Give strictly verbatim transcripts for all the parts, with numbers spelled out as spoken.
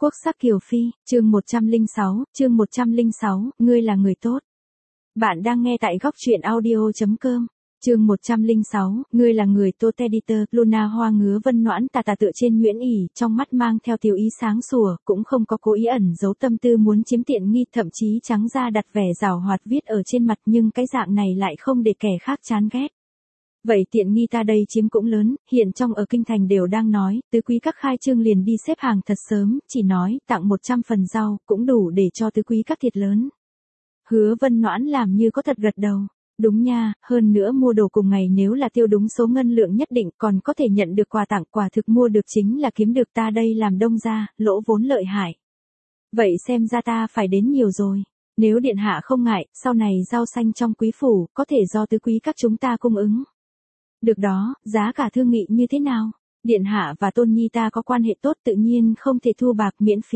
Quốc sắc Kiều Phi, chương một trăm lẻ sáu, chương một trăm lẻ sáu, ngươi là người tốt. Bạn đang nghe tại góc truyện audio chấm com. Chương một trăm lẻ sáu, ngươi là người tốt. Editor, Luna Hoa ngứa vân noãn tà tà tựa trên Nguyễn ỉ, trong mắt mang theo tiêu ý sáng sủa, cũng không có cố ý ẩn giấu tâm tư muốn chiếm tiện nghi, thậm chí trắng ra đặt vẻ giảo hoạt viết ở trên mặt, nhưng cái dạng này lại không để kẻ khác chán ghét. Vậy tiện nghi ta đây chiếm cũng lớn, hiện trong ở kinh thành đều đang nói, tứ quý các khai trương liền đi xếp hàng thật sớm, chỉ nói tặng một trăm phần rau, cũng đủ để cho tứ quý các thiệt lớn. Hứa vân noãn làm như có thật gật đầu. Đúng nha, hơn nữa mua đồ cùng ngày nếu là tiêu đúng số ngân lượng nhất định còn có thể nhận được quà tặng, quà thực mua được chính là kiếm được, ta đây làm đông ra, lỗ vốn lợi hại. Vậy xem ra ta phải đến nhiều rồi. Nếu điện hạ không ngại, sau này rau xanh trong quý phủ, có thể do tứ quý các chúng ta cung ứng. Được đó, giá cả thương nghị như thế nào? Điện hạ và tôn nhi ta có quan hệ tốt, tự nhiên không thể thu bạc miễn phí.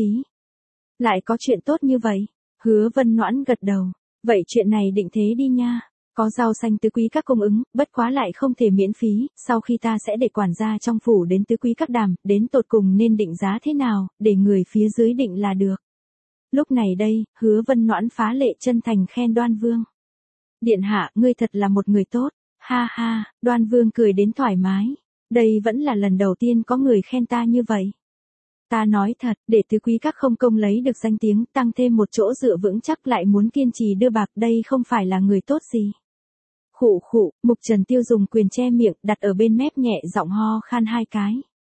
Lại có chuyện tốt như vậy? Hứa vân noãn gật đầu. Vậy chuyện này định thế đi nha. Có rau xanh tứ quý các cung ứng, bất quá lại không thể miễn phí, sau khi ta sẽ để quản gia trong phủ đến tứ quý các đàm, đến tột cùng nên định giá thế nào, để người phía dưới định là được. Lúc này đây, hứa vân noãn phá lệ chân thành khen Đoan Vương. Điện hạ, ngươi thật là một người tốt. Ha ha, Đoan Vương cười đến thoải mái. Đây vẫn là lần đầu tiên có người khen ta như vậy. Ta nói thật, để tứ quý các không công lấy được danh tiếng, tăng thêm một chỗ dựa vững chắc lại muốn kiên trì đưa bạc, đây không phải là người tốt gì. Khụ khụ, Mục Trần Tiêu dùng quyền che miệng, đặt ở bên mép nhẹ giọng ho khan hai cái.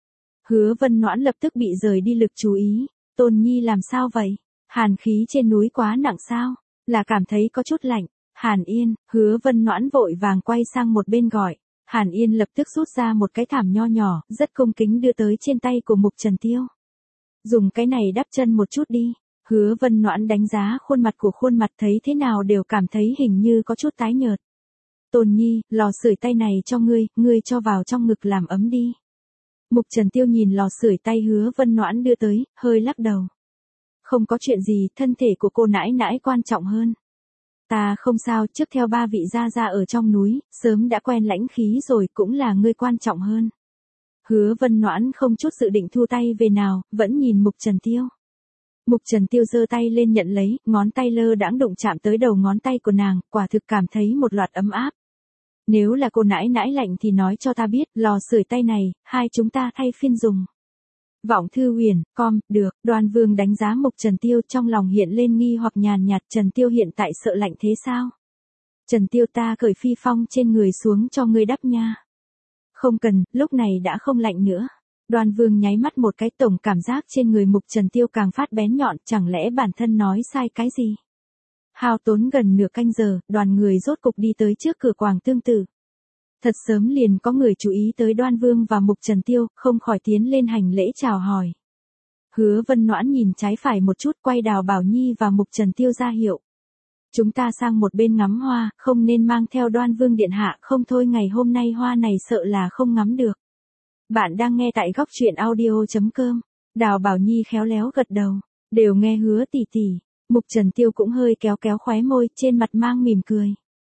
Hứa vân noãn lập tức bị rời đi lực chú ý. Tôn nhi làm sao vậy? Hàn khí trên núi quá nặng sao? Là cảm thấy có chút lạnh. Hàn Yên, hứa vân noãn vội vàng quay sang một bên gọi. Hàn Yên lập tức rút ra một cái thảm nho nhỏ, rất cung kính đưa tới trên tay của Mục Trần Tiêu. Dùng cái này đắp chân một chút đi. Hứa vân noãn đánh giá khuôn mặt của khuôn mặt, thấy thế nào đều cảm thấy hình như có chút tái nhợt. Tôn nhi, lò sưởi tay này cho ngươi, ngươi cho vào trong ngực làm ấm đi. Mục Trần Tiêu nhìn lò sưởi tay hứa vân noãn đưa tới, hơi lắc đầu. Không có chuyện gì, thân thể của cô nãi nãi quan trọng hơn. Ta không sao, trước theo ba vị gia gia ở trong núi, sớm đã quen lãnh khí rồi, cũng là ngươi quan trọng hơn. Hứa vân noãn không chút dự định thu tay về nào, vẫn nhìn Mục Trần Tiêu. Mục Trần Tiêu giơ tay lên nhận lấy, ngón tay lơ đãng đụng chạm tới đầu ngón tay của nàng, quả thực cảm thấy một loạt ấm áp. Nếu là cô nãi nãi lạnh thì nói cho ta biết, lò sưởi tay này, hai chúng ta thay phiên dùng. Vọng thư huyền, com, được. Đoan Vương đánh giá Mục Trần Tiêu, trong lòng hiện lên nghi hoặc nhàn nhạt. Trần Tiêu hiện tại sợ lạnh thế sao? Trần Tiêu, ta cởi phi phong trên người xuống cho ngươi đắp nha. Không cần, lúc này đã không lạnh nữa. Đoan Vương nháy mắt một cái, tổng cảm giác trên người Mục Trần Tiêu càng phát bén nhọn, chẳng lẽ bản thân nói sai cái gì? Hao tốn gần nửa canh giờ, đoàn người rốt cục đi tới trước cửa Quảng Tương Tự. Thật sớm liền có người chú ý tới Đoan Vương và Mục Trần Tiêu, không khỏi tiến lên hành lễ chào hỏi. Hứa vân noãn nhìn trái phải một chút, quay Đào Bảo Nhi và Mục Trần Tiêu ra hiệu. Chúng ta sang một bên ngắm hoa, không nên mang theo Đoan Vương điện hạ, không thôi ngày hôm nay hoa này sợ là không ngắm được. Bạn đang nghe tại góc truyện audio chấm com. Đào Bảo Nhi khéo léo gật đầu, đều nghe hứa tỷ tỷ. Mục Trần Tiêu cũng hơi kéo kéo khóe môi, trên mặt mang mỉm cười.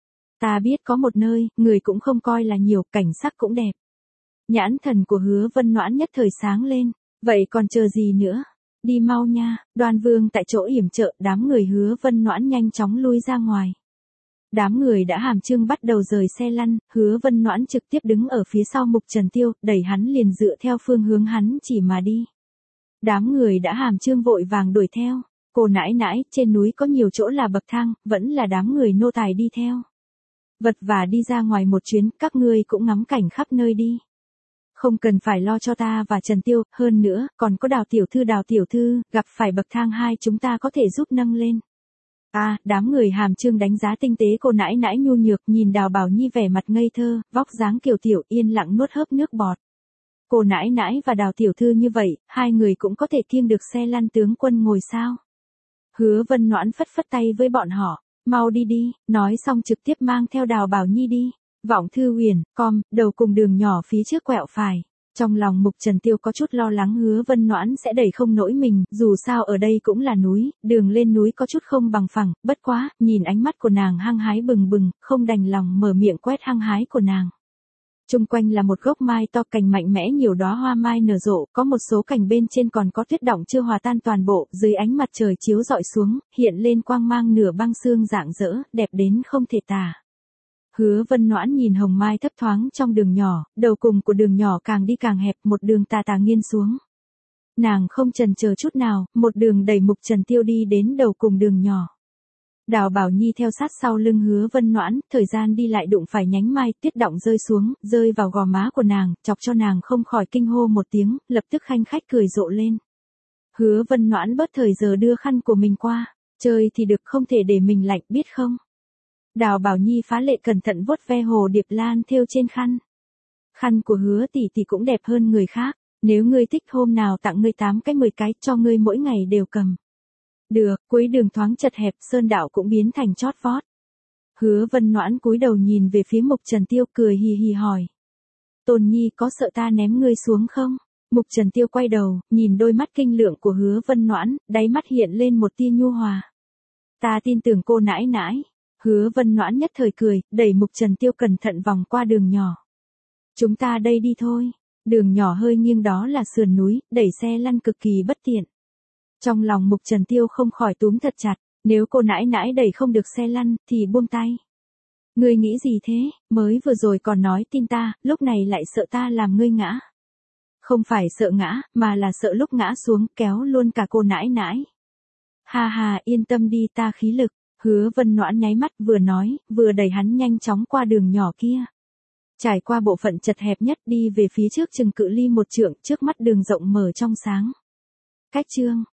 Ta biết có một nơi, người cũng không coi là nhiều, cảnh sắc cũng đẹp. Nhãn thần của hứa vân noãn nhất thời sáng lên. Vậy còn chờ gì nữa? Đi mau nha. Đoan Vương tại chỗ yểm trợ, đám người hứa vân noãn nhanh chóng lui ra ngoài. Đám người đã hàm chương bắt đầu rời xe lăn, hứa vân noãn trực tiếp đứng ở phía sau Mục Trần Tiêu, đẩy hắn liền dựa theo phương hướng hắn chỉ mà đi. Đám người đã hàm chương vội vàng đuổi theo. Cô nãi nãi, trên núi có nhiều chỗ là bậc thang, vẫn là đám người nô tài đi theo. Vật và đi ra ngoài một chuyến, các ngươi cũng ngắm cảnh khắp nơi đi. Không cần phải lo cho ta và Trần Tiêu, hơn nữa, còn có Đào tiểu thư Đào tiểu thư, gặp phải bậc thang hai chúng ta có thể giúp nâng lên. À, đám người hàm chương đánh giá tinh tế cô nãi nãi nhu nhược, nhìn Đào Bảo Nhi vẻ mặt ngây thơ, vóc dáng kiều tiểu yên lặng nuốt hớp nước bọt. Cô nãi nãi và Đào tiểu thư như vậy, hai người cũng có thể kiêng được xe lăn tướng quân ngồi sao? Hứa vân noãn phất phất tay với bọn họ, mau đi đi, nói xong trực tiếp mang theo Đào Bảo Nhi đi. Vọng thư huyền, com, đầu cùng đường nhỏ phía trước quẹo phải. Trong lòng Mục Trần Tiêu có chút lo lắng hứa vân noãn sẽ đẩy không nổi mình, dù sao ở đây cũng là núi, đường lên núi có chút không bằng phẳng, bất quá, nhìn ánh mắt của nàng hăng hái bừng bừng, không đành lòng mở miệng quét hăng hái của nàng. Chung quanh là một gốc mai to, cành mạnh mẽ, nhiều đóa hoa mai nở rộ, có một số cành bên trên còn có tuyết đọng chưa hòa tan toàn bộ, dưới ánh mặt trời chiếu rọi xuống, hiện lên quang mang nửa băng xương rạng rỡ, đẹp đến không thể tả. Hứa Vân Noãn nhìn hồng mai thấp thoáng trong đường nhỏ, đầu cùng của đường nhỏ càng đi càng hẹp, một đường tà tà nghiêng xuống. Nàng không chần chờ chút nào, một đường đẩy Mục Trần Tiêu đi đến đầu cùng đường nhỏ. Đào Bảo Nhi theo sát sau lưng Hứa Vân Noãn, thời gian đi lại đụng phải nhánh mai, tuyết đọng rơi xuống, rơi vào gò má của nàng, chọc cho nàng không khỏi kinh hô một tiếng, lập tức khanh khách cười rộ lên. Hứa Vân Noãn bớt thời giờ đưa khăn của mình qua, chơi thì được, không thể để mình lạnh, biết không? Đào Bảo Nhi phá lệ cẩn thận vuốt ve hồ điệp lan thêu trên khăn. Khăn của Hứa tỷ tỷ cũng đẹp hơn người khác, nếu ngươi thích hôm nào tặng ngươi tám cái mười cái, cho ngươi mỗi ngày đều cầm. Được, cuối đường thoáng chật hẹp, sơn đạo cũng biến thành chót vót. Hứa Vân Noãn cúi đầu nhìn về phía Mục Trần Tiêu, cười hì hì hỏi. Tôn Nhi có sợ ta ném ngươi xuống không? Mục Trần Tiêu quay đầu, nhìn đôi mắt kinh lượng của Hứa Vân Noãn, đáy mắt hiện lên một tia nhu hòa. Ta tin tưởng cô nãi nãi. Hứa Vân Noãn nhất thời cười, đẩy Mục Trần Tiêu cẩn thận vòng qua đường nhỏ. Chúng ta đây đi thôi. Đường nhỏ hơi nghiêng, đó là sườn núi, đẩy xe lăn cực kỳ bất tiện. Trong lòng Mục Trần Tiêu không khỏi túm thật chặt, nếu cô nãi nãi đẩy không được xe lăn, thì buông tay. Ngươi nghĩ gì thế, mới vừa rồi còn nói tin ta, lúc này lại sợ ta làm ngươi ngã. Không phải sợ ngã, mà là sợ lúc ngã xuống, kéo luôn cả cô nãi nãi. Ha ha, yên tâm đi, ta khí lực. Hứa Vân Noãn nháy mắt, vừa nói, vừa đẩy hắn nhanh chóng qua đường nhỏ kia. Trải qua bộ phận chật hẹp nhất, đi về phía trước chừng cự ly một trượng, trước mắt đường rộng mở trong sáng. Cách chương